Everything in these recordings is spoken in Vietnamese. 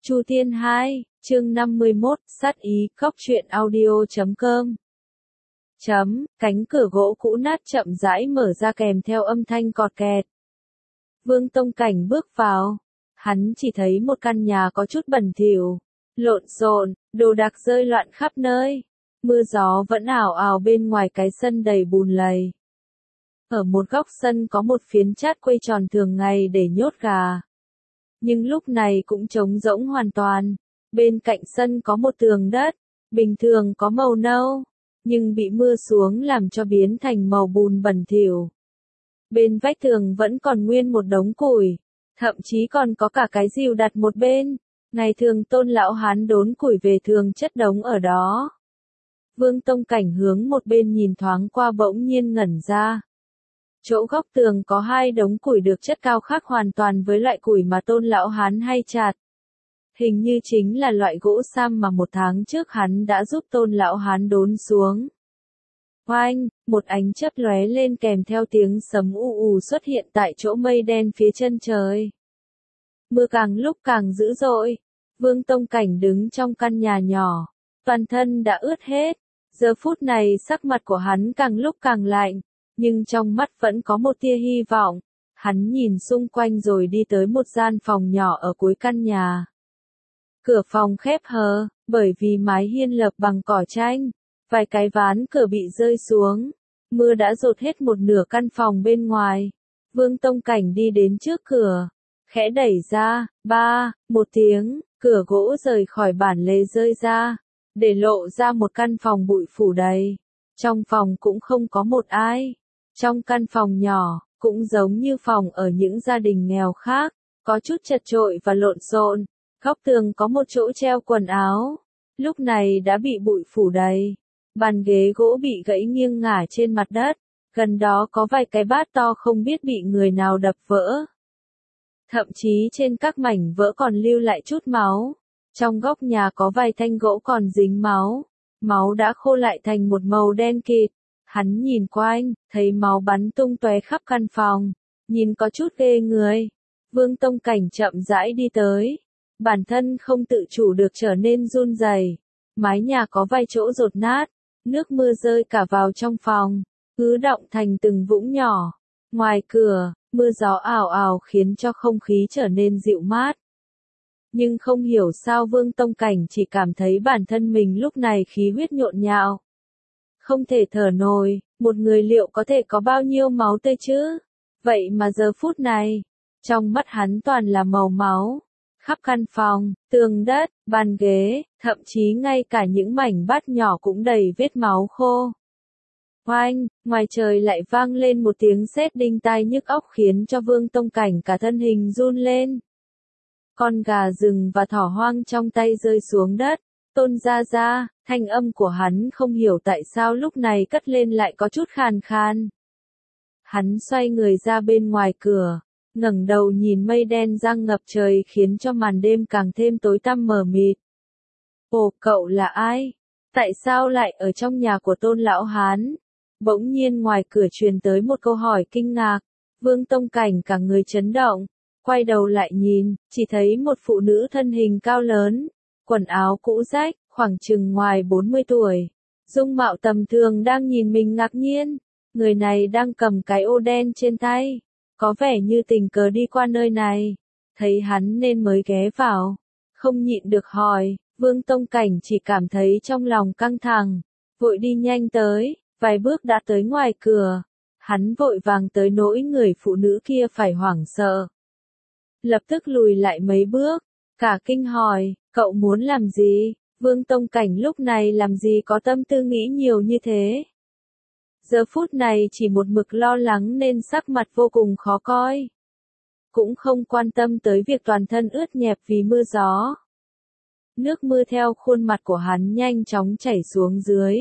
Chu Thiên 2, chương 51, sát ý, cóc truyện audio.com. Cánh cửa gỗ cũ nát chậm rãi mở ra kèm theo âm thanh cọt kẹt. Vương Tông Cảnh bước vào, hắn chỉ thấy một căn nhà có chút bẩn thỉu, lộn xộn, đồ đạc rơi loạn khắp nơi. Mưa gió vẫn ào ào bên ngoài cái sân đầy bùn lầy. Ở một góc sân có một phiến chát quây tròn thường ngày để nhốt gà. Nhưng lúc này cũng trống rỗng hoàn toàn. Bên cạnh sân có một tường đất, bình thường có màu nâu, nhưng bị mưa xuống làm cho biến thành màu bùn bẩn thỉu. Bên vách tường vẫn còn nguyên một đống củi, thậm chí còn có cả cái rìu đặt một bên. Ngày thường Tôn lão hán đốn củi về thường chất đống ở đó. Vương Tông Cảnh hướng một bên nhìn thoáng qua bỗng nhiên ngẩn ra. Chỗ góc tường có hai đống củi được chất cao khác hoàn toàn với loại củi mà Tôn lão hán hay chặt. Hình như chính là loại gỗ sam mà một tháng trước hắn đã giúp Tôn lão hán đốn xuống. Oanh, một ánh chớp lóe lên kèm theo tiếng sấm ù ù xuất hiện tại chỗ mây đen phía chân trời. Mưa càng lúc càng dữ dội. Vương Tông Cảnh đứng trong căn nhà nhỏ, toàn thân đã ướt hết. Giờ phút này sắc mặt của hắn càng lúc càng lạnh, nhưng trong mắt vẫn có một tia hy vọng. Hắn nhìn xung quanh rồi đi tới một gian phòng nhỏ ở cuối căn nhà. Cửa phòng khép hờ, bởi vì mái hiên lợp bằng cỏ tranh, vài cái ván cửa bị rơi xuống. Mưa đã dột hết một nửa căn phòng bên ngoài. Vương Tông Cảnh đi đến trước cửa, khẽ đẩy ra, một tiếng, cửa gỗ rời khỏi bản lề rơi ra, để lộ ra một căn phòng bụi phủ đầy. Trong phòng cũng không có một ai. Trong căn phòng nhỏ, cũng giống như phòng ở những gia đình nghèo khác, có chút chật chội và lộn xộn. Góc tường có một chỗ treo quần áo, lúc này đã bị bụi phủ đầy. Bàn ghế gỗ bị gãy nghiêng ngả trên mặt đất, gần đó có vài cái bát to không biết bị người nào đập vỡ. Thậm chí trên các mảnh vỡ còn lưu lại chút máu. Trong góc nhà có vài thanh gỗ còn dính máu. Máu đã khô lại thành một màu đen kịt. Hắn nhìn quanh, thấy máu bắn tung tóe khắp căn phòng. Nhìn có chút ghê người. Vương Tông Cảnh chậm rãi đi tới. Bản thân không tự chủ được trở nên run rẩy. Mái nhà có vài chỗ dột nát. Nước mưa rơi cả vào trong phòng, ứ đọng thành từng vũng nhỏ. Ngoài cửa, mưa gió ào ào khiến cho không khí trở nên dịu mát. Nhưng không hiểu sao Vương Tông Cảnh chỉ cảm thấy bản thân mình lúc này khí huyết nhộn nhạo. Không thể thở nổi, một người liệu có thể có bao nhiêu máu tươi chứ? Vậy mà giờ phút này, trong mắt hắn toàn là màu máu. Khắp căn phòng, tường đất, bàn ghế, thậm chí ngay cả những mảnh bát nhỏ cũng đầy vết máu khô. Oanh, ngoài trời lại vang lên một tiếng sét đinh tai nhức óc khiến cho Vương Tông Cảnh cả thân hình run lên. Con gà rừng và thỏ hoang trong tay rơi xuống đất. Tôn gia gia, thanh âm của hắn không hiểu tại sao lúc này cất lên lại có chút khàn khan. Hắn xoay người ra bên ngoài cửa, ngẩng đầu nhìn mây đen giăng ngập trời khiến cho màn đêm càng thêm tối tăm mờ mịt. Ồ, cậu là ai? Tại sao lại ở trong nhà của Tôn lão hán? Bỗng nhiên ngoài cửa truyền tới một câu hỏi kinh ngạc. Vương Tông Cảnh cả người chấn động, quay đầu lại nhìn, chỉ thấy một phụ nữ thân hình cao lớn, quần áo cũ rách, khoảng chừng ngoài 40 tuổi. Dung mạo tầm thường đang nhìn mình ngạc nhiên. Người này đang cầm cái ô đen trên tay. Có vẻ như tình cờ đi qua nơi này. Thấy hắn nên mới ghé vào. Không nhịn được hỏi, Vương Tông Cảnh chỉ cảm thấy trong lòng căng thẳng. Vội đi nhanh tới, vài bước đã tới ngoài cửa. Hắn vội vàng tới nỗi người phụ nữ kia phải hoảng sợ. Lập tức lùi lại mấy bước, cả kinh hỏi, cậu muốn làm gì? Vương Tông Cảnh lúc này làm gì có tâm tư nghĩ nhiều như thế. Giờ phút này chỉ một mực lo lắng nên sắc mặt vô cùng khó coi. Cũng không quan tâm tới việc toàn thân ướt nhẹp vì mưa gió. Nước mưa theo khuôn mặt của hắn nhanh chóng chảy xuống dưới.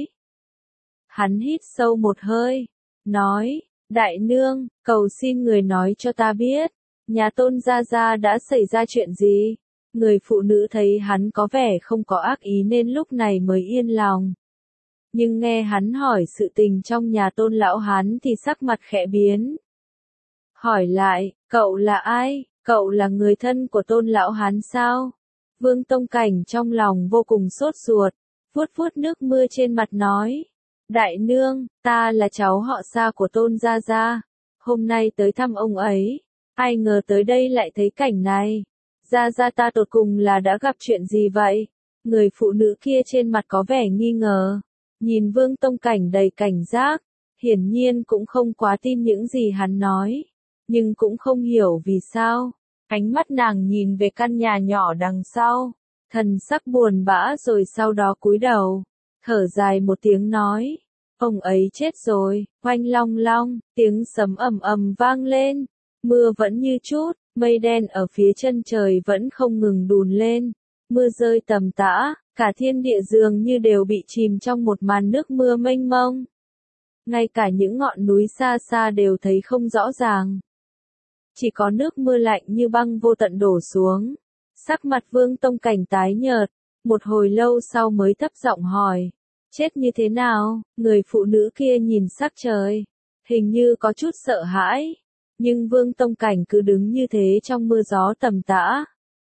Hắn hít sâu một hơi, nói, đại nương, cầu xin người nói cho ta biết, nhà Tôn gia gia đã xảy ra chuyện gì? Người phụ nữ thấy hắn có vẻ không có ác ý nên lúc này mới yên lòng. Nhưng nghe hắn hỏi sự tình trong nhà Tôn lão hán thì sắc mặt khẽ biến. Hỏi lại, cậu là ai? Cậu là người thân của Tôn lão hán sao? Vương Tông Cảnh trong lòng vô cùng sốt ruột, vuốt vuốt nước mưa trên mặt nói. Đại nương, ta là cháu họ Sa của Tôn Gia Gia, hôm nay tới thăm ông ấy, ai ngờ tới đây lại thấy cảnh này. Gia Gia ta tột cùng là đã gặp chuyện gì vậy? Người phụ nữ kia trên mặt có vẻ nghi ngờ, nhìn Vương Tông Cảnh đầy cảnh giác, hiển nhiên cũng không quá tin những gì hắn nói, nhưng cũng không hiểu vì sao. Ánh mắt nàng nhìn về căn nhà nhỏ đằng sau, thần sắc buồn bã rồi sau đó cúi đầu, thở dài một tiếng nói, ông ấy chết rồi. Oanh long long, tiếng sấm ầm ầm vang lên, mưa vẫn như chút, mây đen ở phía chân trời vẫn không ngừng đùn lên, mưa rơi tầm tã, cả thiên địa dường như đều bị chìm trong một màn nước mưa mênh mông. Ngay cả những ngọn núi xa xa đều thấy không rõ ràng. Chỉ có nước mưa lạnh như băng vô tận đổ xuống. Sắc mặt Vương Tông Cảnh tái nhợt, một hồi lâu sau mới thấp giọng hỏi, chết như thế nào? Người phụ nữ kia nhìn sắc trời, hình như có chút sợ hãi, nhưng Vương Tông Cảnh cứ đứng như thế trong mưa gió tầm tã.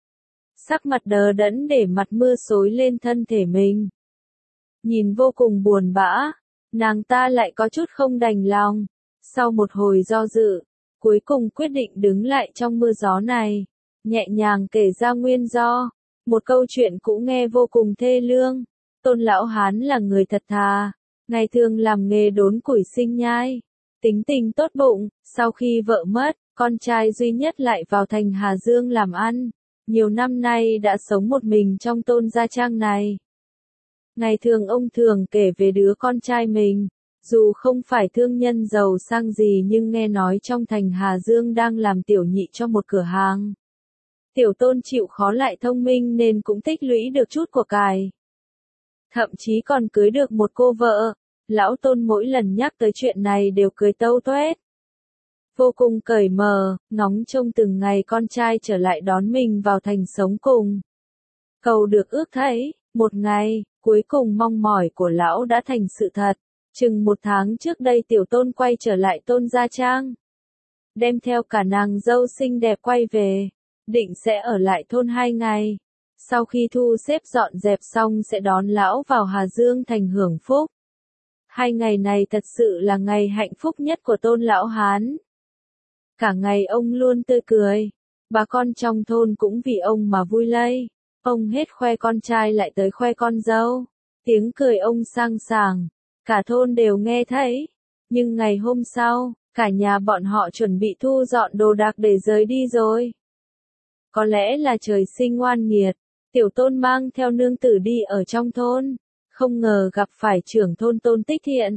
Sắc mặt đờ đẫn để mặt mưa xối lên thân thể mình. Nhìn vô cùng buồn bã, nàng ta lại có chút không đành lòng. Sau một hồi do dự, cuối cùng quyết định đứng lại trong mưa gió này, nhẹ nhàng kể ra nguyên do. Một câu chuyện cũ nghe vô cùng thê lương. Tôn lão hán là người thật thà, ngày thường làm nghề đốn củi sinh nhai, tính tình tốt bụng. Sau khi vợ mất, con trai duy nhất lại vào thành Hà Dương làm ăn. Nhiều năm nay đã sống một mình trong Tôn gia trang này. Ngày thường ông thường kể về đứa con trai mình, dù không phải thương nhân giàu sang gì nhưng nghe nói trong thành Hà Dương đang làm tiểu nhị cho một cửa hàng. Tiểu Tôn chịu khó lại thông minh nên cũng tích lũy được chút của cải. Thậm chí còn cưới được một cô vợ. Lão Tôn mỗi lần nhắc tới chuyện này đều cười tâu toét. Vô cùng cởi mở, ngóng trông từng ngày con trai trở lại đón mình vào thành sống cùng. Cầu được ước thấy, một ngày, cuối cùng mong mỏi của lão đã thành sự thật. Chừng một tháng trước đây Tiểu Tôn quay trở lại Tôn gia trang. Đem theo cả nàng dâu xinh đẹp quay về, định sẽ ở lại thôn 2 ngày. Sau khi thu xếp dọn dẹp xong sẽ đón lão vào Hà Dương thành hưởng phúc. 2 ngày này thật sự là ngày hạnh phúc nhất của Tôn lão hán. Cả ngày ông luôn tươi cười, bà con trong thôn cũng vì ông mà vui lây. Ông hết khoe con trai lại tới khoe con dâu. Tiếng cười ông sang sảng, cả thôn đều nghe thấy. Nhưng ngày hôm sau, cả nhà bọn họ chuẩn bị thu dọn đồ đạc để rời đi rồi. Có lẽ là trời sinh ngoan nghiệt, Tiểu Tôn mang theo nương tử đi ở trong thôn, không ngờ gặp phải trưởng thôn Tôn Tích Thiện.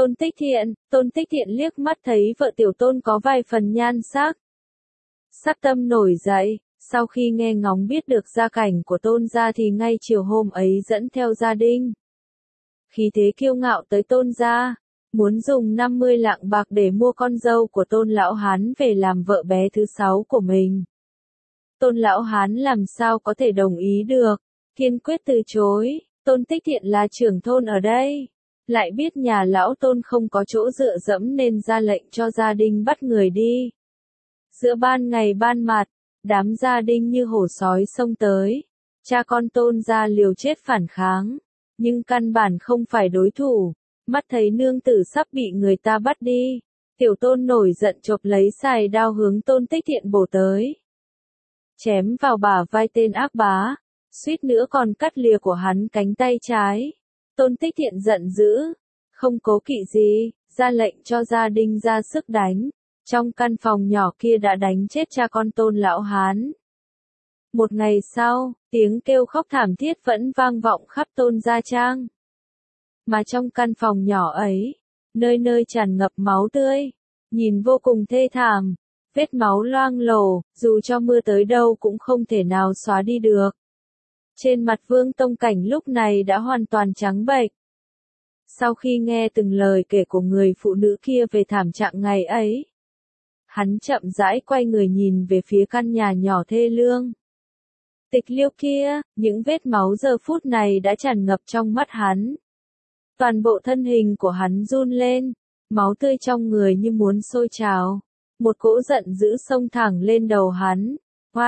Tôn Tích Thiện liếc mắt thấy vợ Tiểu Tôn có vài phần nhan sắc. Sắc tâm nổi dậy, sau khi nghe ngóng biết được gia cảnh của Tôn gia thì ngay chiều hôm ấy dẫn theo gia đình. Khí thế kiêu ngạo tới Tôn gia, muốn dùng 50 lạng bạc để mua con dâu của Tôn lão hán về làm vợ bé thứ 6 của mình. Tôn lão hán làm sao có thể đồng ý được, kiên quyết từ chối. Tôn Tích Thiện là trưởng thôn ở đây, lại biết nhà lão Tôn không có chỗ dựa dẫm nên ra lệnh cho gia đình bắt người đi. Giữa ban ngày ban mặt, đám gia đình như hổ sói xông tới, cha con Tôn gia liều chết phản kháng, nhưng căn bản không phải đối thủ. Mắt thấy nương tử sắp bị người ta bắt đi, Tiểu Tôn nổi giận chộp lấy sài đao hướng Tôn Tích Thiện bổ tới. Chém vào bả vai tên ác bá, suýt nữa còn cắt lìa của hắn cánh tay trái. Tôn Tích Thiện giận dữ, không cố kỵ gì, ra lệnh cho gia đình ra sức đánh. Trong căn phòng nhỏ kia đã đánh chết cha con Tôn lão hán. Một ngày sau, tiếng kêu khóc thảm thiết vẫn vang vọng khắp Tôn gia trang. Mà trong căn phòng nhỏ ấy, nơi nơi tràn ngập máu tươi, nhìn vô cùng thê thảm, vết máu loang lổ, dù cho mưa tới đâu cũng không thể nào xóa đi được. Trên mặt Vương Tông Cảnh lúc này đã hoàn toàn trắng bệch. Sau khi nghe từng lời kể của người phụ nữ kia về thảm trạng ngày ấy, hắn chậm rãi quay người nhìn về phía căn nhà nhỏ thê lương. Tịch Liêu kia, những vết máu giờ phút này đã tràn ngập trong mắt hắn. Toàn bộ thân hình của hắn run lên, máu tươi trong người như muốn sôi trào. Một cỗ giận dữ xông thẳng lên đầu hắn. Oanh,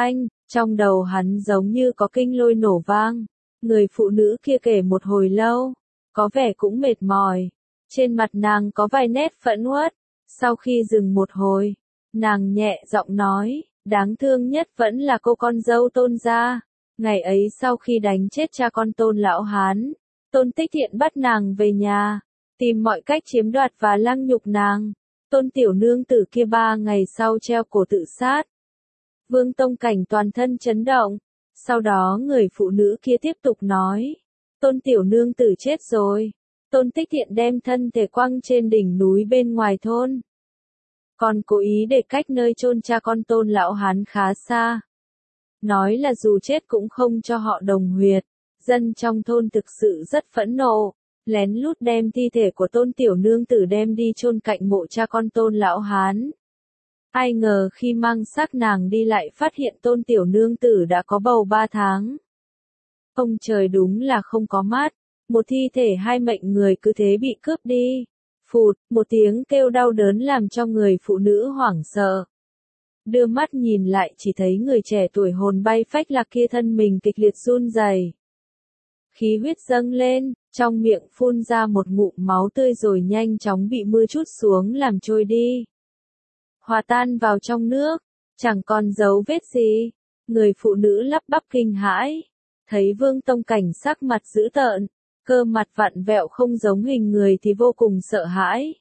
Trong đầu hắn giống như có kinh lôi nổ vang, người phụ nữ kia kể một hồi lâu, có vẻ cũng mệt mỏi, trên mặt nàng có vài nét phẫn uất, sau khi dừng một hồi, nàng nhẹ giọng nói, đáng thương nhất vẫn là cô con dâu Tôn gia, ngày ấy sau khi đánh chết cha con Tôn lão hán, Tôn Tích Thiện bắt nàng về nhà, tìm mọi cách chiếm đoạt và lăng nhục nàng, Tôn tiểu nương tử kia 3 ngày sau treo cổ tự sát. Vương Tông Cảnh toàn thân chấn động, sau đó người phụ nữ kia tiếp tục nói, Tôn tiểu nương tử chết rồi, Tôn Tích Thiện đem thân thể quăng trên đỉnh núi bên ngoài thôn. Còn cố ý để cách nơi chôn cha con Tôn lão hán khá xa. Nói là dù chết cũng không cho họ đồng huyệt, dân trong thôn thực sự rất phẫn nộ, lén lút đem thi thể của Tôn tiểu nương tử đem đi chôn cạnh mộ cha con Tôn lão hán. Ai ngờ khi mang xác nàng đi lại phát hiện Tôn tiểu nương tử đã có bầu 3 tháng. Ông trời đúng là không có mắt, một thi thể 2 mệnh người cứ thế bị cướp đi. Phụt, một tiếng kêu đau đớn làm cho người phụ nữ hoảng sợ. Đưa mắt nhìn lại chỉ thấy người trẻ tuổi hồn bay phách lạc kia thân mình kịch liệt run rẩy. Khí huyết dâng lên, trong miệng phun ra một ngụm máu tươi rồi nhanh chóng bị mưa trút xuống làm trôi đi. Hòa tan vào trong nước, chẳng còn dấu vết gì. Người phụ nữ lắp bắp kinh hãi, thấy Vương Tông Cảnh sắc mặt dữ tợn, cơ mặt vặn vẹo không giống hình người thì vô cùng sợ hãi.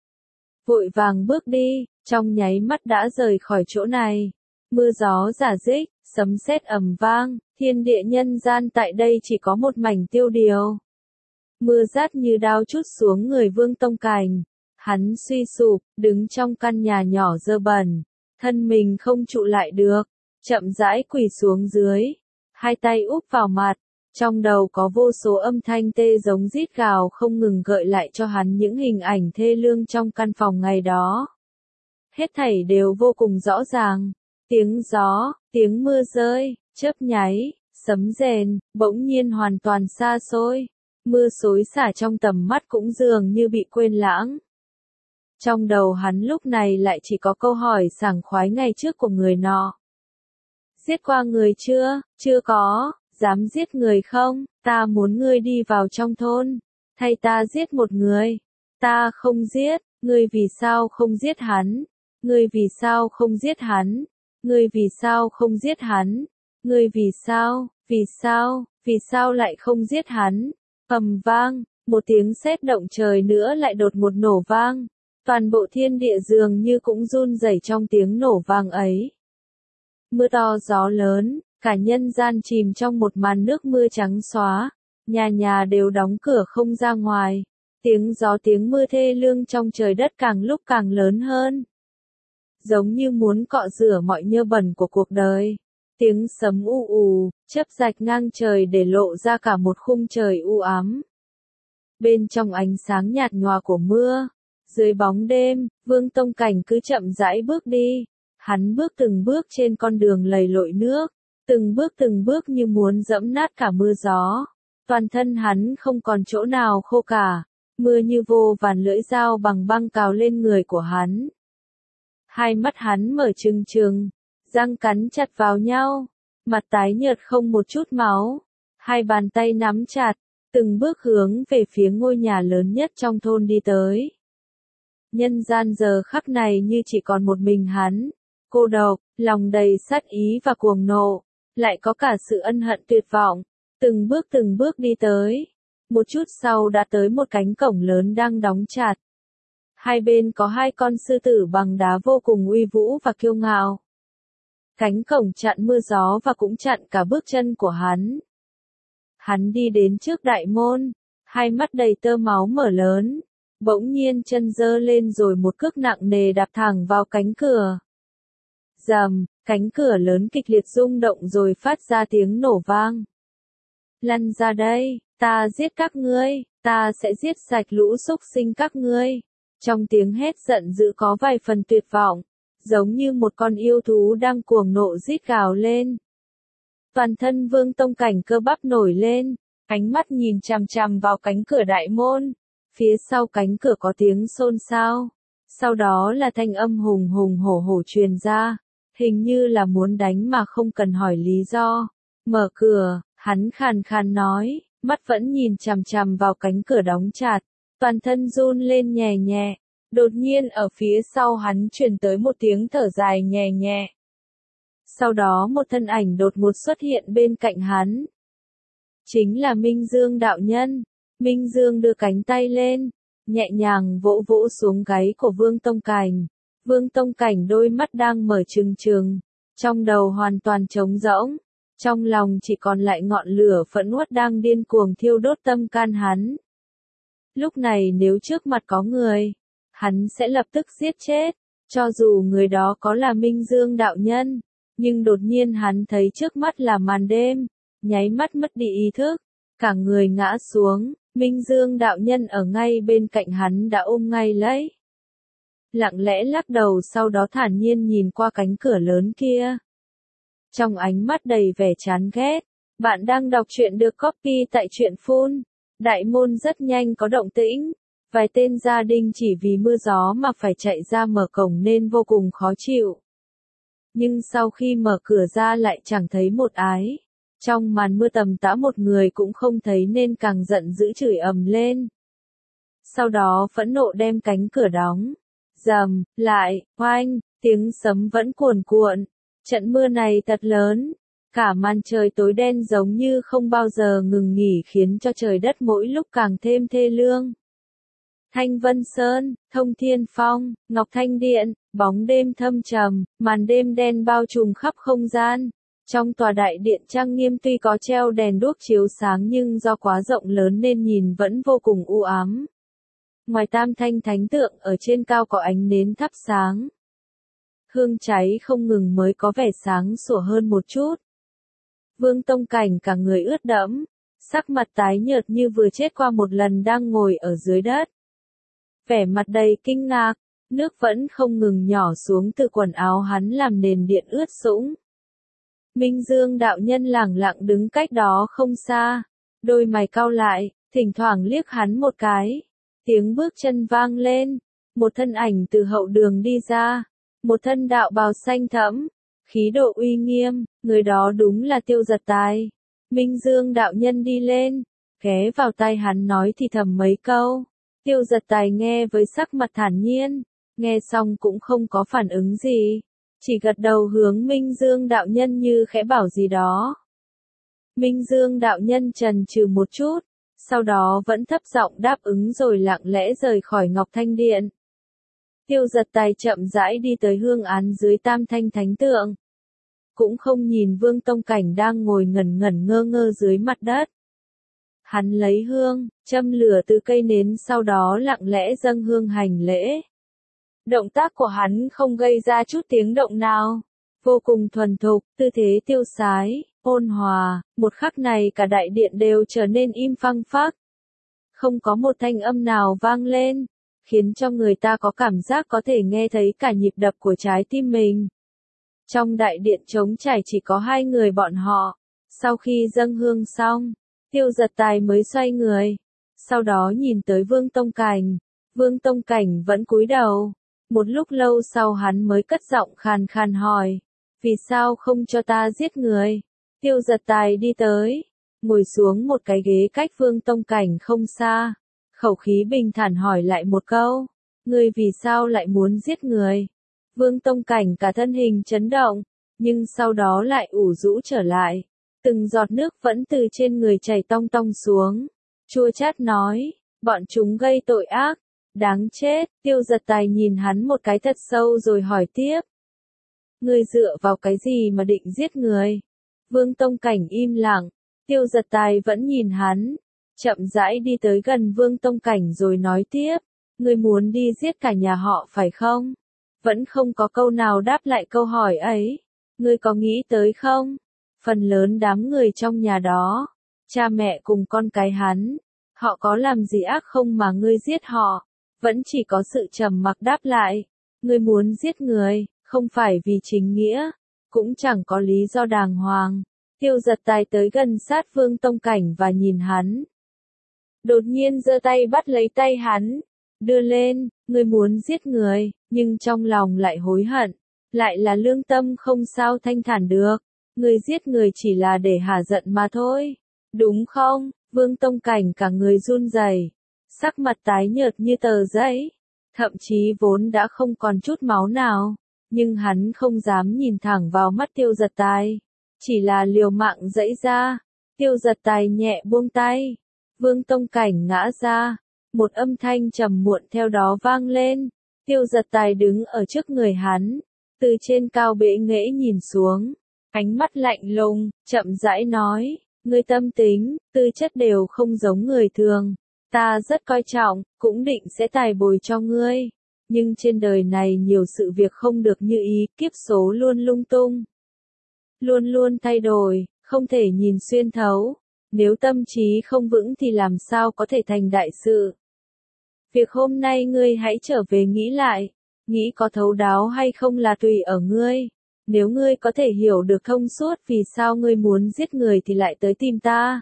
Vội vàng bước đi, trong nháy mắt đã rời khỏi chỗ này. Mưa gió rả rích, sấm sét ầm vang, thiên địa nhân gian tại đây chỉ có một mảnh tiêu điều. Mưa rát như đao trút xuống người Vương Tông Cảnh. Hắn suy sụp, đứng trong căn nhà nhỏ dơ bẩn, thân mình không trụ lại được, chậm rãi quỳ xuống dưới, hai tay úp vào mặt, trong đầu có vô số âm thanh tê giống rít gào không ngừng gợi lại cho hắn những hình ảnh thê lương trong căn phòng ngày đó. Hết thảy đều vô cùng rõ ràng, tiếng gió, tiếng mưa rơi, chớp nháy, sấm rền, bỗng nhiên hoàn toàn xa xôi, mưa xối xả trong tầm mắt cũng dường như bị quên lãng. Trong đầu hắn lúc này lại chỉ có câu hỏi sảng khoái ngày trước của người nọ. Giết qua người chưa? Chưa có. Dám giết người không? Ta muốn ngươi đi vào trong thôn, thay ta giết một người. Ta không giết. Ngươi vì sao không giết hắn? Ngươi vì sao không giết hắn? Ngươi vì sao không giết hắn? Ngươi vì sao? Vì sao lại không giết hắn? Ầm vang, một tiếng sét động trời nữa lại đột ngột nổ vang. Toàn bộ thiên địa dường như cũng run rẩy trong tiếng nổ vang ấy. Mưa to gió lớn, cả nhân gian chìm trong một màn nước mưa trắng xóa, nhà nhà đều đóng cửa không ra ngoài, tiếng gió tiếng mưa thê lương trong trời đất càng lúc càng lớn hơn. Giống như muốn cọ rửa mọi nhơ bẩn của cuộc đời. Tiếng sấm u ù, chớp rạch ngang trời để lộ ra cả một khung trời u ám. Bên trong ánh sáng nhạt nhòa của mưa, dưới bóng đêm, Vương Tông Cảnh cứ chậm rãi bước đi. Hắn bước từng bước trên con đường lầy lội nước, từng bước như muốn dẫm nát cả mưa gió. Toàn thân hắn không còn chỗ nào khô cả, mưa như vô vàn lưỡi dao bằng băng cào lên người của hắn. Hai mắt hắn mở trừng trừng, răng cắn chặt vào nhau, mặt tái nhợt không một chút máu, hai bàn tay nắm chặt, từng bước hướng về phía ngôi nhà lớn nhất trong thôn đi tới. Nhân gian giờ khắc này như chỉ còn một mình hắn, cô độc, lòng đầy sát ý và cuồng nộ, lại có cả sự ân hận tuyệt vọng, từng bước đi tới. Một chút sau đã tới một cánh cổng lớn đang đóng chặt. Hai bên có 2 con sư tử bằng đá vô cùng uy vũ và kiêu ngạo. Cánh cổng chặn mưa gió và cũng chặn cả bước chân của hắn. Hắn đi đến trước đại môn, hai mắt đầy tơ máu mở lớn, bỗng nhiên chân giơ lên rồi một cước nặng nề đạp thẳng vào cánh cửa. Rầm, cánh cửa lớn kịch liệt rung động rồi phát ra tiếng nổ vang. Lăn ra đây, ta giết các ngươi, ta sẽ giết sạch lũ xúc sinh các ngươi. Trong tiếng hét giận dữ có vài phần tuyệt vọng, giống như một con yêu thú đang cuồng nộ rít gào lên. Toàn thân Vương Tông Cảnh cơ bắp nổi lên, ánh mắt nhìn chằm chằm vào cánh cửa đại môn. Phía sau cánh cửa có tiếng xôn xao, sau đó là thanh âm hùng hùng hổ hổ truyền ra. hình như là muốn đánh mà không cần hỏi lý do. Mở cửa, hắn khàn khàn nói, mắt vẫn nhìn chằm chằm vào cánh cửa đóng chặt, toàn thân run lên nhẹ nhẹ. Đột nhiên ở phía sau hắn truyền tới một tiếng thở dài nhẹ nhẹ. Sau đó một thân ảnh đột ngột xuất hiện bên cạnh hắn. Chính là Minh Dương đạo nhân. Minh Dương đưa cánh tay lên, nhẹ nhàng vỗ vỗ xuống gáy của Vương Tông Cảnh. Vương Tông Cảnh đôi mắt đang mở trừng trừng, trong đầu hoàn toàn trống rỗng, trong lòng chỉ còn lại ngọn lửa phẫn uất đang điên cuồng thiêu đốt tâm can hắn. Lúc này nếu trước mặt có người, hắn sẽ lập tức giết chết, cho dù người đó có là Minh Dương đạo nhân, nhưng đột nhiên hắn thấy trước mắt là màn đêm, nháy mắt mất đi ý thức, cả người ngã xuống, Minh Dương đạo nhân ở ngay bên cạnh hắn đã ôm ngay lấy. Lặng lẽ lắc đầu sau đó thản nhiên nhìn qua cánh cửa lớn kia. Trong ánh mắt đầy vẻ chán ghét, bạn đang đọc truyện được copy tại truyện phun. Đại môn rất nhanh có động tĩnh, vài tên gia đình chỉ vì mưa gió mà phải chạy ra mở cổng nên vô cùng khó chịu. Nhưng sau khi mở cửa ra lại chẳng thấy một ái. Trong màn mưa tầm tã một người cũng không thấy nên càng giận dữ chửi ầm lên. Sau đó phẫn nộ đem cánh cửa đóng. Rầm, lại, oanh, tiếng sấm vẫn cuồn cuộn. Trận mưa này thật lớn. Cả màn trời tối đen giống như không bao giờ ngừng nghỉ khiến cho trời đất mỗi lúc càng thêm thê lương. Thanh Vân Sơn, Thông Thiên Phong, Ngọc Thanh Điện, bóng đêm thâm trầm, màn đêm đen bao trùm khắp không gian. Trong tòa đại điện trang nghiêm tuy có treo đèn đuốc chiếu sáng nhưng do quá rộng lớn nên nhìn vẫn vô cùng u ám. Ngoài tam thanh thánh tượng ở trên cao có ánh nến thắp sáng. Hương cháy không ngừng mới có vẻ sáng sủa hơn một chút. Vương Tông Cảnh cả người ướt đẫm, sắc mặt tái nhợt như vừa chết qua một lần đang ngồi ở dưới đất. Vẻ mặt đầy kinh ngạc, nước vẫn không ngừng nhỏ xuống từ quần áo hắn làm nền điện ướt sũng. Minh Dương đạo nhân lẳng lặng đứng cách đó không xa, đôi mày cau lại, thỉnh thoảng liếc hắn một cái. Tiếng bước chân vang lên, một thân ảnh từ hậu đường đi ra, một thân đạo bào xanh thẫm, khí độ uy nghiêm, người đó đúng là Tiêu Giật Tài. Minh Dương đạo nhân đi lên, ghé vào tai hắn nói thì thầm mấy câu. Tiêu Giật Tài nghe với sắc mặt thản nhiên, nghe xong cũng không có phản ứng gì, chỉ gật đầu hướng Minh Dương đạo nhân như khẽ bảo gì đó. Minh Dương đạo nhân chần chừ một chút, sau đó vẫn thấp giọng đáp ứng rồi lặng lẽ rời khỏi Ngọc Thanh Điện. Tiêu Giật Tài chậm rãi đi tới hương án dưới tam thanh thánh tượng. Cũng không nhìn Vương Tông Cảnh đang ngồi ngẩn ngẩn ngơ ngơ dưới mặt đất. Hắn lấy hương, châm lửa từ cây nến sau đó lặng lẽ dâng hương hành lễ. Động tác của hắn không gây ra chút tiếng động nào. Vô cùng thuần thục, tư thế tiêu sái, ôn hòa, một khắc này cả đại điện đều trở nên im phăng phắc. Không có một thanh âm nào vang lên, khiến cho người ta có cảm giác có thể nghe thấy cả nhịp đập của trái tim mình. Trong đại điện trống trải chỉ có hai người bọn họ. Sau khi dâng hương xong, Tiêu Giật Tài mới xoay người. Sau đó nhìn tới Vương Tông Cảnh. Vương Tông Cảnh vẫn cúi đầu. Một lúc lâu sau hắn mới cất giọng khàn khàn hỏi. Vì sao không cho ta giết người? Tiêu Giật Tài đi tới, ngồi xuống một cái ghế cách Vương Tông Cảnh không xa. Khẩu khí bình thản hỏi lại một câu. Ngươi vì sao lại muốn giết người? Vương Tông Cảnh cả thân hình chấn động, nhưng sau đó lại ủ rũ trở lại. Từng giọt nước vẫn từ trên người chảy tong tong xuống. Chua chát nói, bọn chúng gây tội ác, đáng chết. Tiêu Giật Tài nhìn hắn một cái thật sâu rồi hỏi tiếp. Ngươi dựa vào cái gì mà định giết người? Vương Tông Cảnh im lặng, Tiêu Giật Tài vẫn nhìn hắn, chậm rãi đi tới gần Vương Tông Cảnh rồi nói tiếp. Ngươi muốn đi giết cả nhà họ phải không? Vẫn không có câu nào đáp lại câu hỏi ấy. Ngươi có nghĩ tới không? Phần lớn đám người trong nhà đó, cha mẹ cùng con cái hắn, họ có làm gì ác không mà ngươi giết họ? Vẫn chỉ có sự trầm mặc đáp lại. Ngươi muốn giết người, không phải vì chính nghĩa, cũng chẳng có lý do đàng hoàng. Tiêu Giật Tài tới gần sát Vương Tông Cảnh và nhìn hắn. Đột nhiên giơ tay bắt lấy tay hắn, đưa lên, ngươi muốn giết người, nhưng trong lòng lại hối hận. lại là lương tâm không sao thanh thản được. Ngươi giết người chỉ là để hả giận mà thôi, đúng không? Vương Tông Cảnh cả người run rẩy, sắc mặt tái nhợt như tờ giấy, thậm chí vốn đã không còn chút máu nào, nhưng hắn không dám nhìn thẳng vào mắt Tiêu Giật Tài, chỉ là liều mạng giãy ra. Tiêu Giật Tài nhẹ buông tay, Vương Tông Cảnh ngã ra, một âm thanh trầm muộn theo đó vang lên. Tiêu Giật Tài đứng ở trước người hắn, từ trên cao bệ nghệ nhìn xuống, ánh mắt lạnh lùng, chậm rãi nói, ngươi tâm tính, tư chất đều không giống người thường, ta rất coi trọng, cũng định sẽ tài bồi cho ngươi. Nhưng trên đời này nhiều sự việc không được như ý, kiếp số luôn lung tung, luôn luôn thay đổi, không thể nhìn xuyên thấu. Nếu tâm trí không vững thì làm sao có thể thành đại sự. Việc hôm nay ngươi hãy trở về nghĩ lại, nghĩ có thấu đáo hay không là tùy ở ngươi. Nếu ngươi có thể hiểu được thông suốt vì sao ngươi muốn giết người thì lại tới tìm ta.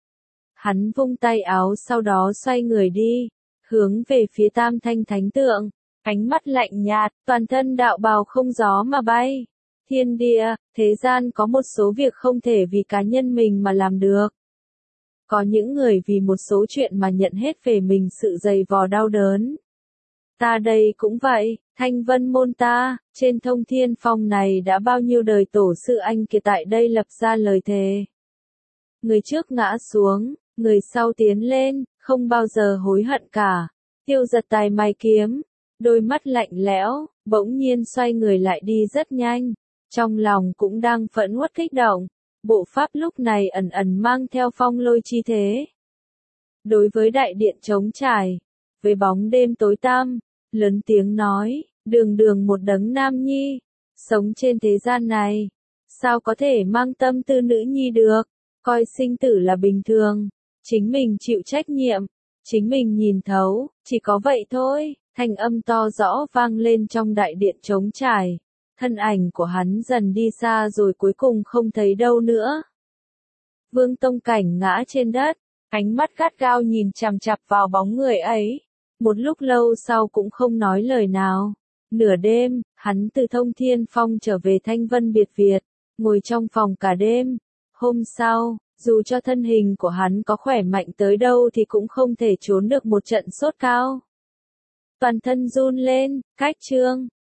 Hắn vung tay áo sau đó xoay người đi, hướng về phía Tam Thanh Thánh Tượng, ánh mắt lạnh nhạt, toàn thân đạo bào không gió mà bay. Thiên địa, thế gian có một số việc không thể vì cá nhân mình mà làm được. Có những người vì một số chuyện mà nhận hết về mình sự dày vò đau đớn. Ta đây cũng vậy, Thanh Vân môn ta, trên Thông Thiên Phong này đã bao nhiêu đời tổ sư anh kia tại đây lập ra lời thề. Người trước ngã xuống, người sau tiến lên, không bao giờ hối hận cả. Tiêu Giật Tài mày kiếm, đôi mắt lạnh lẽo, bỗng nhiên xoay người lại đi rất nhanh, trong lòng cũng đang phẫn uất kích động. Bộ pháp lúc này ẩn ẩn mang theo phong lôi chi thế. Đối với đại điện trống trải, với bóng đêm tối tăm, lớn tiếng nói, đường đường một đấng nam nhi, sống trên thế gian này, sao có thể mang tâm tư nữ nhi được, coi sinh tử là bình thường, chính mình chịu trách nhiệm, chính mình nhìn thấu, chỉ có vậy thôi. Thanh âm to rõ vang lên trong đại điện trống trải. Thân ảnh của hắn dần đi xa rồi cuối cùng không thấy đâu nữa. Vương Tông Cảnh ngã trên đất, ánh mắt gắt gao nhìn chằm chằm vào bóng người ấy. Một lúc lâu sau cũng không nói lời nào. Nửa đêm, hắn từ Thông Thiên Phong trở về Thanh Vân Biệt Việt, ngồi trong phòng cả đêm. Hôm sau, dù cho thân hình của hắn có khỏe mạnh tới đâu thì cũng không thể trốn được một trận sốt cao. Toàn thân run lên, cách chương.